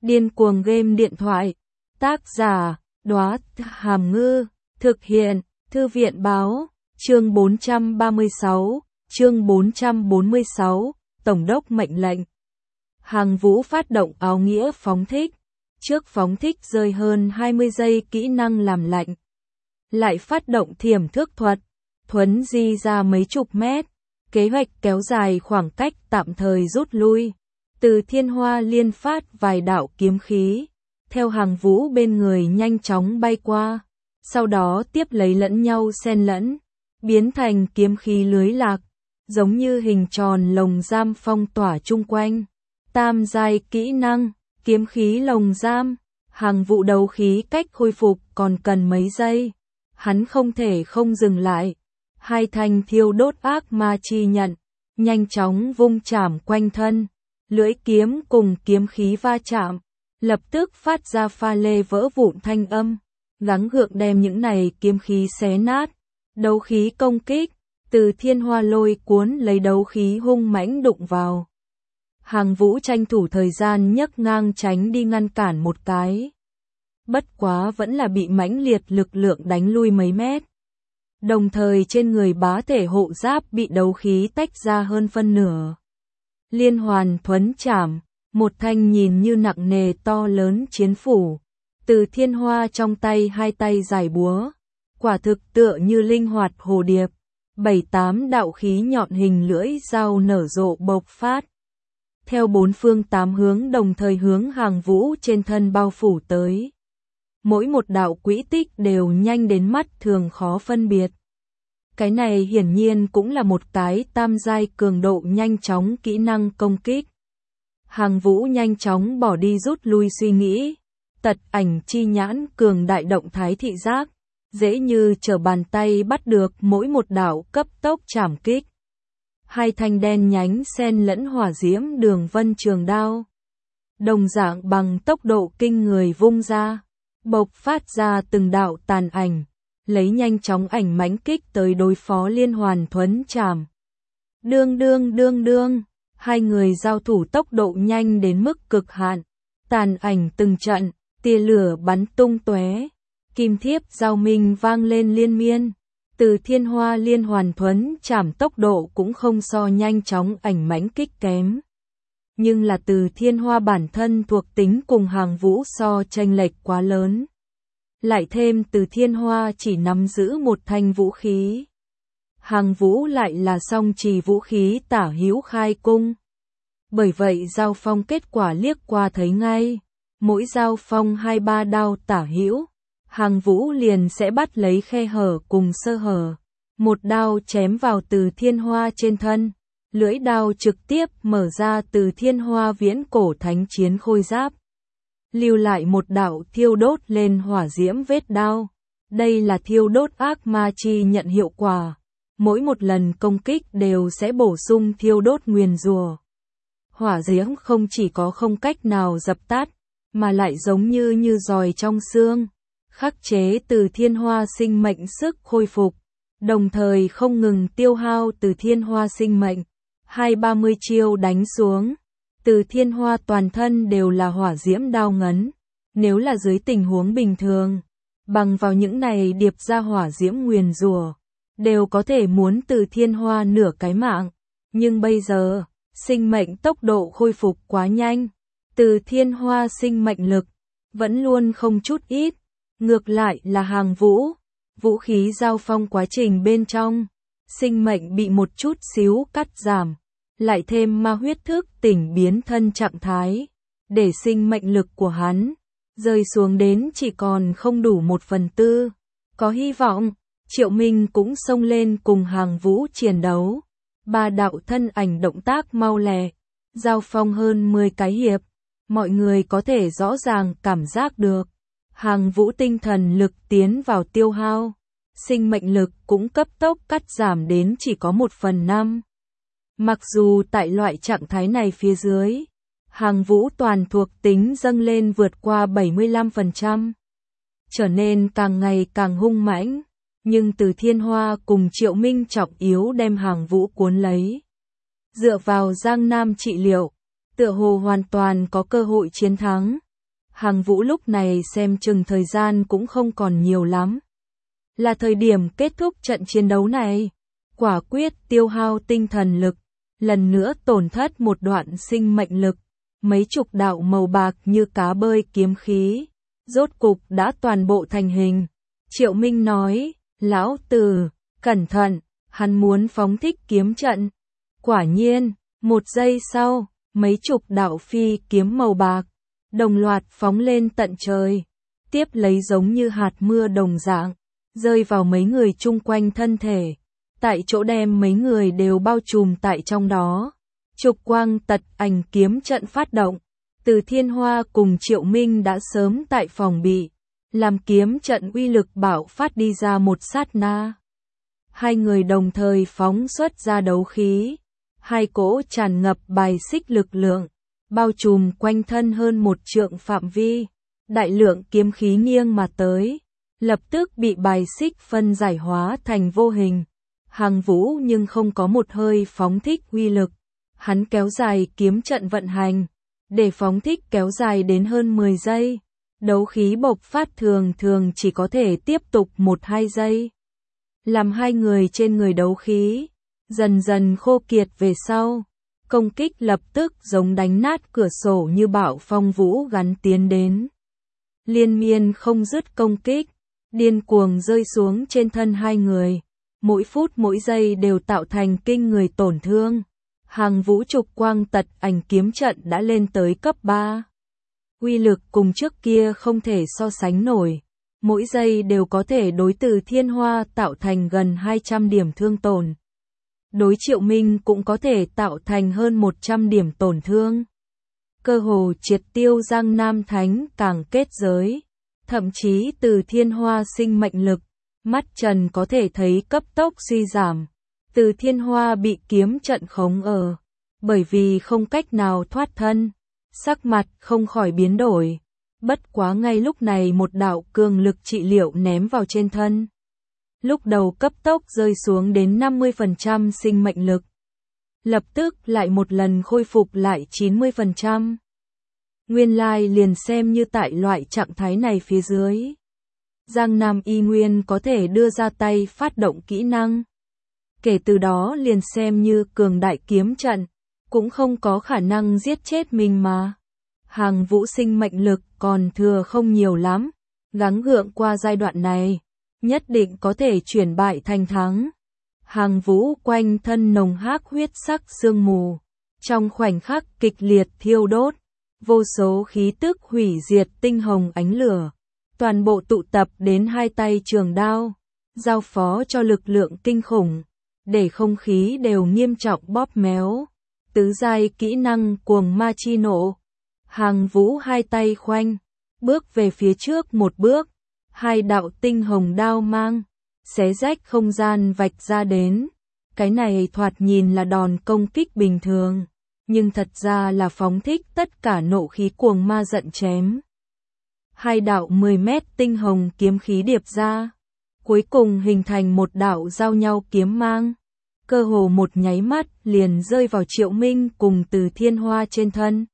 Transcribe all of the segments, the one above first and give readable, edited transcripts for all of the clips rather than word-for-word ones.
Điên cuồng game điện thoại. Tác giả, Đóa Hàm Ngư. Thực hiện, Thư viện báo. Chương 436, chương 446, Tổng đốc mệnh lệnh. Hàng Vũ phát động áo nghĩa phóng thích. Trước phóng thích rơi hơn 20 giây kỹ năng làm lạnh. Lại phát động thiểm thước thuật. Thuấn di ra mấy chục mét. Kế hoạch kéo dài khoảng cách tạm thời rút lui. Từ Thiên Hoa liên phát vài đạo kiếm khí. Theo Hàng Vũ bên người nhanh chóng bay qua. Sau đó tiếp lấy lẫn nhau xen lẫn. Biến thành kiếm khí lưới lạc. Giống như hình tròn lồng giam phong tỏa chung quanh. Tam giai kỹ năng, kiếm khí lồng giam. Hàng Vũ đấu khí cách khôi phục còn cần mấy giây. Hắn không thể không dừng lại. Hai thanh thiêu đốt ác ma chi nhận. Nhanh chóng vung chảm quanh thân. Lưỡi kiếm cùng kiếm khí va chạm. Lập tức phát ra pha lê vỡ vụn thanh âm. Gắng gượng đem những này kiếm khí xé nát. Đấu khí công kích. Từ Thiên Hoa lôi cuốn lấy đấu khí hung mãnh đụng vào. Hàng Vũ tranh thủ thời gian nhấc ngang tránh đi ngăn cản một cái. Bất quá vẫn là bị mãnh liệt lực lượng đánh lui mấy mét. Đồng thời trên người bá thể hộ giáp bị đấu khí tách ra hơn phân nửa. Liên hoàn thuấn chảm, một thanh nhìn như nặng nề to lớn chiến phủ. Từ Thiên Hoa trong tay hai tay giải búa. Quả thực tựa như linh hoạt hồ điệp. 7-8 đạo khí nhọn hình lưỡi dao nở rộ bộc phát. Theo bốn phương tám hướng đồng thời hướng Hàng Vũ trên thân bao phủ tới. Mỗi một đạo quỹ tích đều nhanh đến mắt thường khó phân biệt. Cái này hiển nhiên cũng là một cái tam giai cường độ nhanh chóng kỹ năng công kích. Hàng Vũ nhanh chóng bỏ đi rút lui suy nghĩ. Tật ảnh chi nhãn cường đại động thái thị giác. Dễ như trở bàn tay bắt được mỗi một đạo cấp tốc chảm kích. Hai thanh đen nhánh xen lẫn hỏa diễm đường vân trường đao. Đồng dạng bằng tốc độ kinh người vung ra. Bộc phát ra từng đạo tàn ảnh. Lấy nhanh chóng ảnh mãnh kích tới đối phó liên hoàn thuấn chảm. Đương. Hai người giao thủ tốc độ nhanh đến mức cực hạn. Tàn ảnh từng trận, tia lửa bắn tung tóe. Kim thiếp giao minh vang lên liên miên. Từ Thiên Hoa liên hoàn thuấn chảm tốc độ cũng không so nhanh chóng ảnh mãnh kích kém. Nhưng là Từ Thiên Hoa bản thân thuộc tính cùng Hàng Vũ so chênh lệch quá lớn. Lại thêm Từ Thiên Hoa chỉ nắm giữ một thanh vũ khí. Hàng Vũ lại là song trì vũ khí tả hữu khai cung. Bởi vậy giao phong kết quả liếc qua thấy ngay. Mỗi giao phong 2-3 đao tả hữu. Hàng Vũ liền sẽ bắt lấy khe hở cùng sơ hở. Một đao chém vào Từ Thiên Hoa trên thân. Lưỡi đao trực tiếp mở ra Từ Thiên Hoa viễn cổ thánh chiến khôi giáp. Lưu lại một đạo thiêu đốt lên hỏa diễm vết đao. Đây là thiêu đốt ác ma chi nhận hiệu quả. Mỗi một lần công kích đều sẽ bổ sung thiêu đốt nguyền rủa. Hỏa diễm không chỉ có không cách nào dập tắt, mà lại giống như giòi trong xương. Khắc chế Từ Thiên Hoa sinh mệnh sức khôi phục, đồng thời không ngừng tiêu hao Từ Thiên Hoa sinh mệnh. 20-30 chiêu đánh xuống, Từ Thiên Hoa toàn thân đều là hỏa diễm đao ngấn. Nếu là dưới tình huống bình thường, bằng vào những này điệp ra hỏa diễm nguyền rủa, đều có thể muốn Từ Thiên Hoa nửa cái mạng. Nhưng bây giờ, sinh mệnh tốc độ khôi phục quá nhanh. Từ Thiên Hoa sinh mệnh lực vẫn luôn không chút ít. Ngược lại là Hàng Vũ, vũ khí giao phong quá trình bên trong, sinh mệnh bị một chút xíu cắt giảm, lại thêm ma huyết thức tỉnh biến thân trạng thái, để sinh mệnh lực của hắn rơi xuống đến chỉ còn không đủ 1/4. Có hy vọng, Triệu Minh cũng xông lên cùng Hàng Vũ chiến đấu. Ba đạo thân ảnh động tác mau lẹ, giao phong hơn 10 cái hiệp, mọi người có thể rõ ràng cảm giác được. Hàng Vũ tinh thần lực tiến vào tiêu hao, sinh mệnh lực cũng cấp tốc cắt giảm đến chỉ có 1/5. Mặc dù tại loại trạng thái này phía dưới, Hàng Vũ toàn thuộc tính dâng lên vượt qua 75%, trở nên càng ngày càng hung mãnh, nhưng Từ Thiên Hoa cùng Triệu Minh trọng yếu đem Hàng Vũ cuốn lấy. Dựa vào Giang Nam trị liệu, tựa hồ hoàn toàn có cơ hội chiến thắng. Hàng Vũ lúc này xem chừng thời gian cũng không còn nhiều lắm. Là thời điểm kết thúc trận chiến đấu này. Quả quyết tiêu hao tinh thần lực, lần nữa tổn thất một đoạn sinh mệnh lực. Mấy chục đạo màu bạc như cá bơi kiếm khí, rốt cục đã toàn bộ thành hình. Triệu Minh nói, lão tử, cẩn thận, hắn muốn phóng thích kiếm trận. Quả nhiên, một giây sau, mấy chục đạo phi kiếm màu bạc, đồng loạt phóng lên tận trời, tiếp lấy giống như hạt mưa đồng dạng, rơi vào mấy người chung quanh thân thể, tại chỗ đem mấy người đều bao trùm tại trong đó. Trục quang tật ảnh kiếm trận phát động, Từ Thiên Hoa cùng Triệu Minh đã sớm tại phòng bị, làm kiếm trận uy lực bạo phát đi ra một sát na. Hai người đồng thời phóng xuất ra đấu khí, hai cỗ tràn ngập bài xích lực lượng, bao trùm quanh thân hơn một trượng phạm vi, đại lượng kiếm khí nghiêng mà tới, lập tức bị bài xích phân giải hóa thành vô hình. Hàng Vũ nhưng không có một hơi phóng thích uy lực, hắn kéo dài kiếm trận vận hành, để phóng thích kéo dài đến hơn 10 giây. Đấu khí bộc phát thường thường chỉ có thể tiếp tục 1-2 giây. Làm hai người trên người đấu khí dần dần khô kiệt về sau, công kích lập tức giống đánh nát cửa sổ như bão phong vũ gắn tiến đến. Liên miên không dứt công kích, điên cuồng rơi xuống trên thân hai người, mỗi phút mỗi giây đều tạo thành kinh người tổn thương. Hàng Vũ trục quang tật ảnh kiếm trận đã lên tới cấp 3. Uy lực cùng trước kia không thể so sánh nổi, mỗi giây đều có thể đối Từ Thiên Hoa tạo thành gần 200 điểm thương tổn. Đối Triệu Minh cũng có thể tạo thành hơn 100 điểm tổn thương. Cơ hồ triệt tiêu Giang Nam Thánh càng kết giới, thậm chí Từ Thiên Hoa sinh mệnh lực, mắt trần có thể thấy cấp tốc suy giảm. Từ Thiên Hoa bị kiếm trận khống ở, bởi vì không cách nào thoát thân, sắc mặt không khỏi biến đổi. Bất quá ngay lúc này một đạo cường lực trị liệu ném vào trên thân. Lúc đầu cấp tốc rơi xuống đến 50% sinh mệnh lực. Lập tức lại một lần khôi phục lại 90%. Nguyên lai liền xem như tại loại trạng thái này phía dưới, Giang Nam y nguyên có thể đưa ra tay phát động kỹ năng. Kể từ đó liền xem như cường đại kiếm trận, cũng không có khả năng giết chết mình mà. Hàng Vũ sinh mệnh lực còn thừa không nhiều lắm, gắng gượng qua giai đoạn này, nhất định có thể chuyển bại thành thắng. Hàng Vũ quanh thân nồng hắc huyết sắc sương mù, trong khoảnh khắc kịch liệt thiêu đốt, vô số khí tức hủy diệt tinh hồng ánh lửa, toàn bộ tụ tập đến hai tay trường đao, giao phó cho lực lượng kinh khủng, để không khí đều nghiêm trọng bóp méo. Tứ giai kỹ năng cuồng ma chi nộ. Hàng Vũ hai tay khoanh, bước về phía trước một bước, hai đạo tinh hồng đao mang, xé rách không gian vạch ra đến. Cái này thoạt nhìn là đòn công kích bình thường, nhưng thật ra là phóng thích tất cả nộ khí cuồng ma giận chém. Hai đạo 10 mét tinh hồng kiếm khí điệp ra, cuối cùng hình thành một đạo giao nhau kiếm mang. Cơ hồ một nháy mắt liền rơi vào Triệu Minh cùng Từ Thiên Hoa trên thân.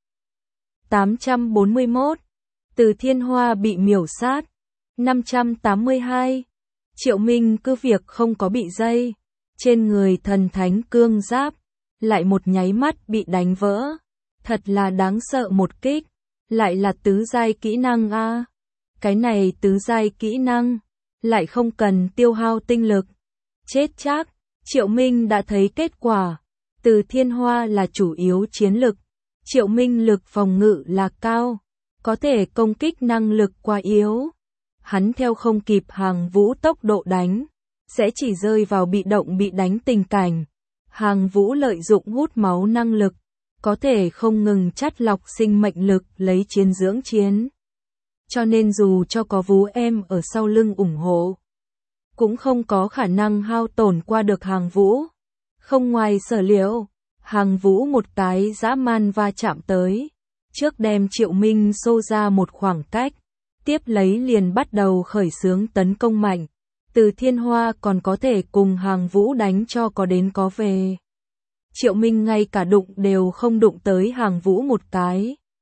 841. Từ Thiên Hoa bị miểu sát. 582. Triệu Minh cứ việc không có bị dây, trên người thần thánh cương giáp, lại một nháy mắt bị đánh vỡ. Thật là đáng sợ một kích, lại là tứ giai kỹ năng a. Cái này tứ giai kỹ năng, lại không cần tiêu hao tinh lực. Chết chắc. Triệu Minh đã thấy kết quả, Từ Thiên Hoa là chủ yếu chiến lực, Triệu Minh lực phòng ngự là cao, có thể công kích năng lực quá yếu. Hắn theo không kịp Hàng Vũ tốc độ đánh, sẽ chỉ rơi vào bị động bị đánh tình cảnh. Hàng Vũ lợi dụng hút máu năng lực, có thể không ngừng chắt lọc sinh mệnh lực lấy chiến dưỡng chiến. Cho nên dù cho có Vũ em ở sau lưng ủng hộ, cũng không có khả năng hao tổn qua được Hàng Vũ. Không ngoài sở liệu, Hàng Vũ một cái dã man va chạm tới, trước đem Triệu Minh xô ra một khoảng cách, tiếp lấy liền bắt đầu khởi xướng tấn công mạnh. Từ Thiên Hoa còn có thể cùng Hàng Vũ đánh cho có đến có về. Triệu Minh ngay cả đụng đều không đụng tới Hàng Vũ một cái.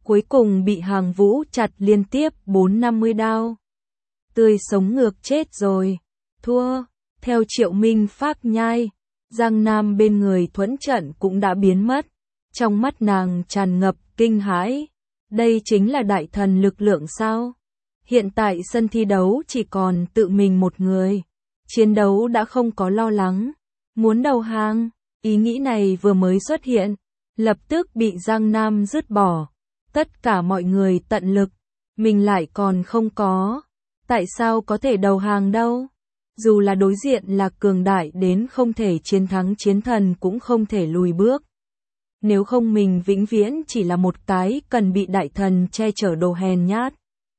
cuối cùng bị Hàng Vũ chặt liên tiếp 4-50 đao. Tươi sống ngược chết rồi, thua, theo Triệu Minh Phác nhai, Giang Nam bên người Thuẫn Trận cũng đã biến mất, trong mắt nàng tràn ngập kinh hãi, đây chính là đại thần lực lượng sao? Hiện tại sân thi đấu chỉ còn tự mình một người, chiến đấu đã không có lo lắng, muốn đầu hàng, ý nghĩ này vừa mới xuất hiện, lập tức bị Giang Nam dứt bỏ, tất cả mọi người tận lực, mình lại còn không có, tại sao có thể đầu hàng đâu? Dù là đối diện là cường đại đến không thể chiến thắng chiến thần cũng không thể lùi bước. Nếu không mình vĩnh viễn chỉ là một cái cần bị đại thần che chở đồ hèn nhát.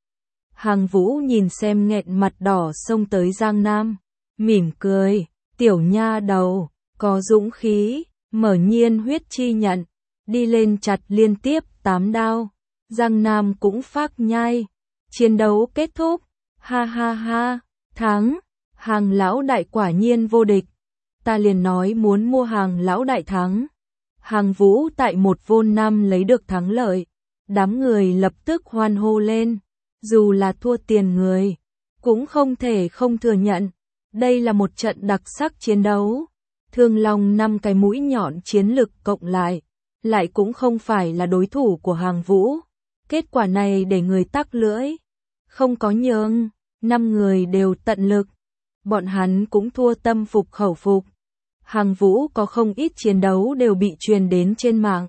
Hàng Vũ nhìn xem nghẹn mặt đỏ xông tới Giang Nam, mỉm cười, tiểu nha đầu, có dũng khí, mở nhiên huyết chi nhận, đi lên chặt liên tiếp 8 đao. Giang Nam cũng phác nhai, chiến đấu kết thúc, ha ha ha, thắng, Hàng lão đại quả nhiên vô địch, ta liền nói muốn mua Hàng lão đại thắng. Hàng Vũ tại 1v5 lấy được thắng lợi, đám người lập tức hoan hô lên, dù là thua tiền người, cũng không thể không thừa nhận, đây là một trận đặc sắc chiến đấu. Thương Long 5 cái mũi nhọn chiến lực cộng lại cũng không phải là đối thủ của Hàng Vũ. Kết quả này để người tắc lưỡi, không có nhường, 5 người đều tận lực, bọn hắn cũng thua tâm phục khẩu phục. Hàng Vũ có không ít chiến đấu đều bị truyền đến trên mạng.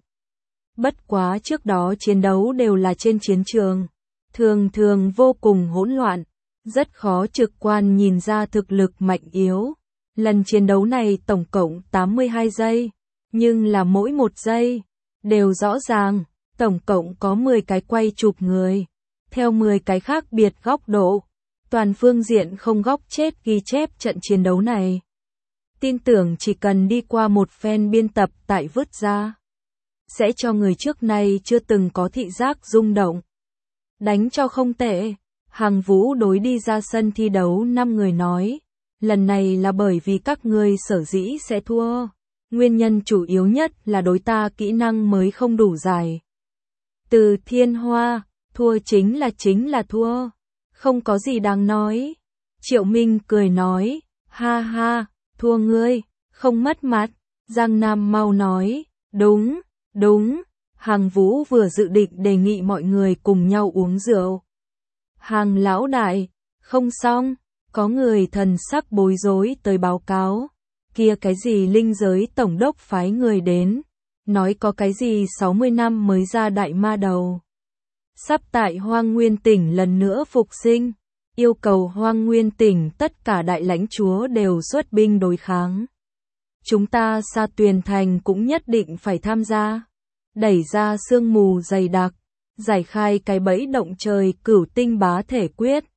Bất quá trước đó chiến đấu đều là trên chiến trường, thường vô cùng hỗn loạn, rất khó trực quan nhìn ra thực lực mạnh yếu. Lần chiến đấu này tổng cộng 82 giây, nhưng là mỗi một giây đều rõ ràng, tổng cộng có 10 cái quay chụp người, theo 10 cái khác biệt góc độ, toàn phương diện không góc chết ghi chép trận chiến đấu này. Tin tưởng chỉ cần đi qua một phen biên tập tại vứt ra, sẽ cho người trước nay chưa từng có thị giác rung động. Đánh cho không tệ, Hàng Vũ đối đi ra sân thi đấu 5 người nói, lần này là bởi vì các ngươi sở dĩ sẽ thua, nguyên nhân chủ yếu nhất là đối ta kỹ năng mới không đủ dài. Từ Thiên Hoa, thua chính là thua, không có gì đáng nói. Triệu Minh cười nói, ha ha, thua ngươi, không mất mặt. Giang Nam mau nói, đúng, Hàng Vũ vừa dự định đề nghị mọi người cùng nhau uống rượu. Hàng lão đại, không xong, có người thần sắc bối rối tới báo cáo, kia cái gì linh giới tổng đốc phái người đến, nói có cái gì 60 năm mới ra đại ma đầu. Sắp tại Hoang Nguyên tỉnh lần nữa phục sinh, yêu cầu Hoang Nguyên tỉnh tất cả đại lãnh chúa đều xuất binh đối kháng. Chúng ta Sa Tuyền Thành cũng nhất định phải tham gia, đẩy ra sương mù dày đặc, giải khai cái bẫy động trời cửu tinh bá thể quyết.